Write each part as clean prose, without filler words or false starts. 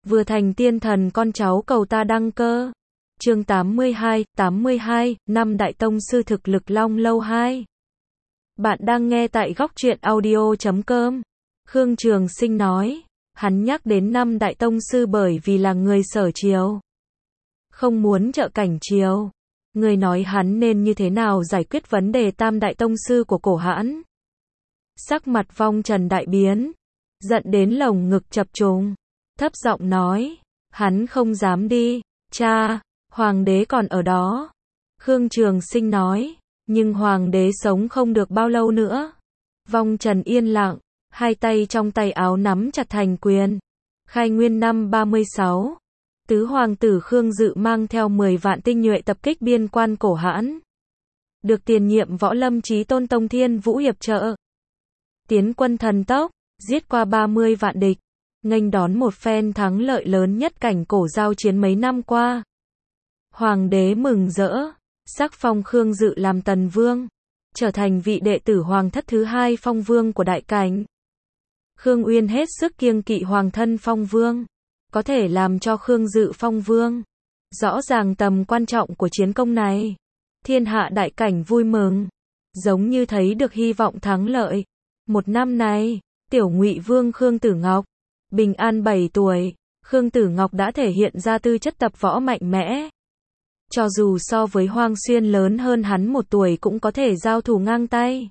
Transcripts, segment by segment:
Vừa thành tiên thần con cháu cầu ta đăng cơ. Chương 82, năm Đại Tông Sư thực lực Long Lâu 2. Bạn đang nghe tại góc truyện audio.com. Khương Trường Sinh nói, hắn nhắc đến năm Đại Tông Sư bởi vì là người Sở Triều, không muốn trợ cảnh triều. Người nói hắn nên như thế nào giải quyết vấn đề tam Đại Tông Sư của cổ Hãn. Sắc mặt Vong Trần đại biến, giận đến lồng ngực chập trùng, thấp giọng nói, hắn không dám đi, cha, hoàng đế còn ở đó. Khương Trường Sinh nói, nhưng hoàng đế sống không được bao lâu nữa. Vong Trần yên lặng, hai tay trong tay áo nắm chặt thành quyền. Khai nguyên năm 36, tứ hoàng tử Khương Dự mang theo 10 vạn tinh nhuệ tập kích biên quan cổ Hãn. Được tiền nhiệm Võ Lâm Chí Tôn Tông Thiên Vũ hiệp trợ. Tiến quân thần tốc, giết qua 30 vạn địch, nghênh đón một phen thắng lợi lớn nhất cảnh cổ giao chiến mấy năm qua. Hoàng đế mừng rỡ, sắc phong Khương Dự làm tần vương, trở thành vị đệ tử hoàng thất thứ 2 phong vương của đại cảnh. Khương Uyên hết sức kiêng kỵ hoàng thân phong vương, có thể làm cho Khương Dự phong vương. Rõ ràng tầm quan trọng của chiến công này, thiên hạ đại cảnh vui mừng, giống như thấy được hy vọng thắng lợi. Một năm này, tiểu Ngụy Vương Khương Tử Ngọc, bình an 7 tuổi, Khương Tử Ngọc đã thể hiện ra tư chất tập võ mạnh mẽ. Cho dù so với Hoang Xuyên lớn hơn hắn 1 tuổi cũng có thể giao thủ ngang tay.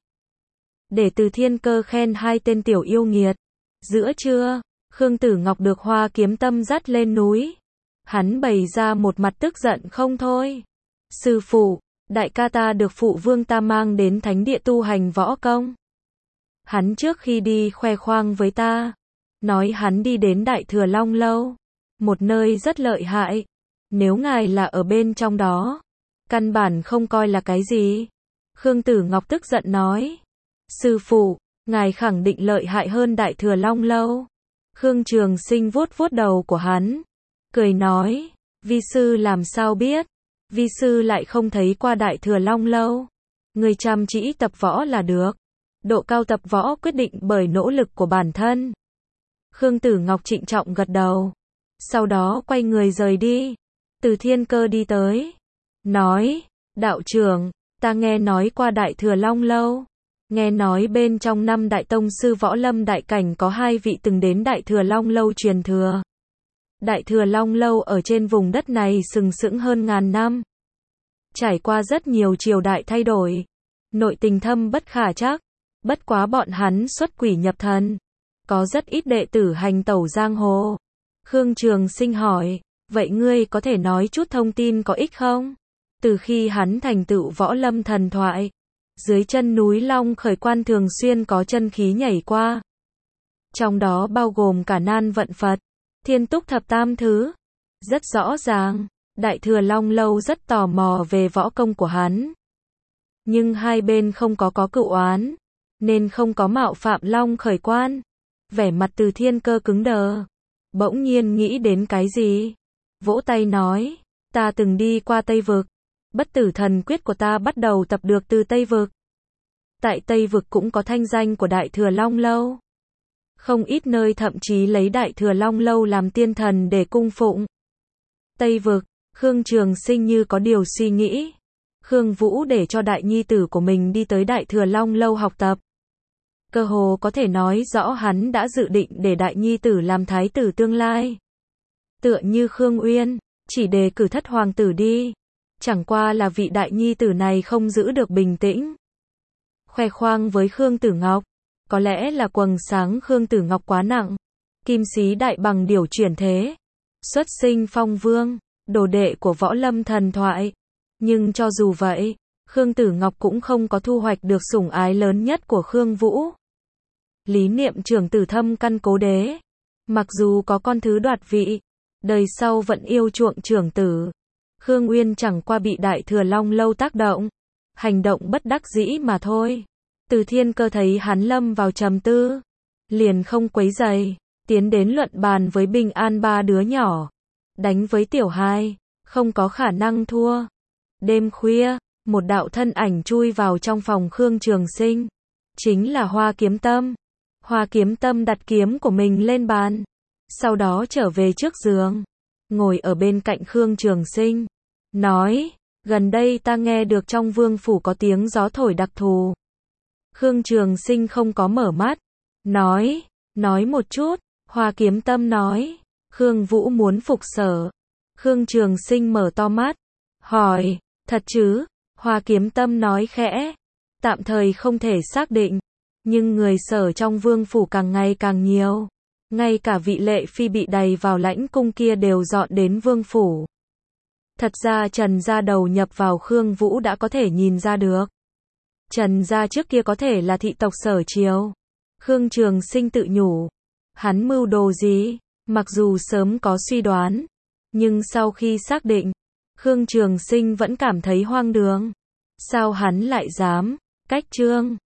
Để Từ Thiên Cơ khen hai tên tiểu yêu nghiệt. Giữa trưa, Khương Tử Ngọc được Hoa Kiếm Tâm dắt lên núi. Hắn bày ra một mặt tức giận không thôi. Sư phụ, đại ca ta được phụ vương ta mang đến thánh địa tu hành võ công. Hắn trước khi đi khoe khoang với ta, nói hắn đi đến Đại Thừa Long Lâu, một nơi rất lợi hại. Nếu ngài là ở bên trong đó, căn bản không coi là cái gì. Khương Tử Ngọc tức giận nói, sư phụ, ngài khẳng định lợi hại hơn Đại Thừa Long Lâu. Khương Trường Sinh vuốt vuốt đầu của hắn, cười nói, vi sư làm sao biết, vi sư lại không thấy qua Đại Thừa Long Lâu. Người chăm chỉ tập võ là được. Độ cao tập võ quyết định bởi nỗ lực của bản thân. Khương Tử Ngọc trịnh trọng gật đầu, sau đó quay người rời đi. Từ Thiên Cơ đi tới, nói, đạo trưởng, ta nghe nói qua Đại Thừa Long Lâu. Nghe nói bên trong 5 Đại Tông Sư Võ Lâm Đại Cảnh có 2 vị từng đến Đại Thừa Long Lâu truyền thừa. Đại Thừa Long Lâu ở trên vùng đất này sừng sững hơn ngàn năm, trải qua rất nhiều triều đại thay đổi, nội tình thâm bất khả trắc. Bất quá bọn hắn xuất quỷ nhập thần, có rất ít đệ tử hành tẩu giang hồ. Khương Trường Sinh hỏi, vậy ngươi có thể nói chút thông tin có ích không? Từ khi hắn thành tựu võ lâm thần thoại, dưới chân núi Long Khởi Quan thường xuyên có chân khí nhảy qua. Trong đó bao gồm cả Nan Vận Phật, Thiên Túc Thập Tam Thứ. Rất rõ ràng, Đại Thừa Long Lâu rất tò mò về võ công của hắn. Nhưng hai bên không có cựu oán, nên không có mạo phạm Long Khởi Quan. Vẻ mặt Từ Thiên Cơ cứng đờ, bỗng nhiên nghĩ đến cái gì, vỗ tay nói, ta từng đi qua Tây Vực, bất tử thần quyết của ta bắt đầu tập được từ Tây Vực. Tại Tây Vực cũng có thanh danh của Đại Thừa Long Lâu, không ít nơi thậm chí lấy Đại Thừa Long Lâu làm tiên thần để cung phụng. Tây Vực, Khương Trường Sinh như có điều suy nghĩ. Khương Vũ để cho đại nhi tử của mình đi tới Đại Thừa Long Lâu học tập. Cơ hồ có thể nói rõ hắn đã dự định để đại nhi tử làm thái tử tương lai. Tựa như Khương Uyên, chỉ đề cử thất hoàng tử đi. Chẳng qua là vị đại nhi tử này không giữ được bình tĩnh. Khoe khoang với Khương Tử Ngọc, có lẽ là quầng sáng Khương Tử Ngọc quá nặng. Kim sĩ đại bằng điểu chuyển thế, xuất sinh phong vương, đồ đệ của võ lâm thần thoại. Nhưng cho dù vậy, Khương Tử Ngọc cũng không có thu hoạch được sủng ái lớn nhất của Khương Vũ. Lý niệm trưởng tử thâm căn cố đế. Mặc dù có con thứ đoạt vị, đời sau vẫn yêu chuộng trưởng tử. Khương Uyên chẳng qua bị Đại Thừa Long Lâu tác động, hành động bất đắc dĩ mà thôi. Từ Thiên Cơ thấy hắn lâm vào trầm tư, liền không quấy rầy, tiến đến luận bàn với Bình An 3 đứa nhỏ. Đánh với tiểu hai, không có khả năng thua. Đêm khuya, một đạo thân ảnh chui vào trong phòng Khương Trường Sinh, chính là Hoa Kiếm Tâm. Hoa Kiếm Tâm đặt kiếm của mình lên bàn, sau đó trở về trước giường, ngồi ở bên cạnh Khương Trường Sinh, nói, gần đây ta nghe được trong vương phủ có tiếng gió thổi đặc thù. Khương Trường Sinh không có mở mắt, nói một chút. Hoa Kiếm Tâm nói, Khương Vũ muốn phục sở. Khương Trường Sinh mở to mắt, hỏi, thật chứ? Hoa Kiếm Tâm nói khẽ, tạm thời không thể xác định, nhưng người sở trong vương phủ càng ngày càng nhiều. Ngay cả vị lệ phi bị đày vào lãnh cung kia đều dọn đến vương phủ. Thật ra Trần gia đầu nhập vào Khương Vũ đã có thể nhìn ra được. Trần gia trước kia có thể là thị tộc sở triều. Khương Trường Sinh tự nhủ, hắn mưu đồ gì? Mặc dù sớm có suy đoán, nhưng sau khi xác định, Khương Trường Sinh vẫn cảm thấy hoang đường. Sao hắn lại dám cách trương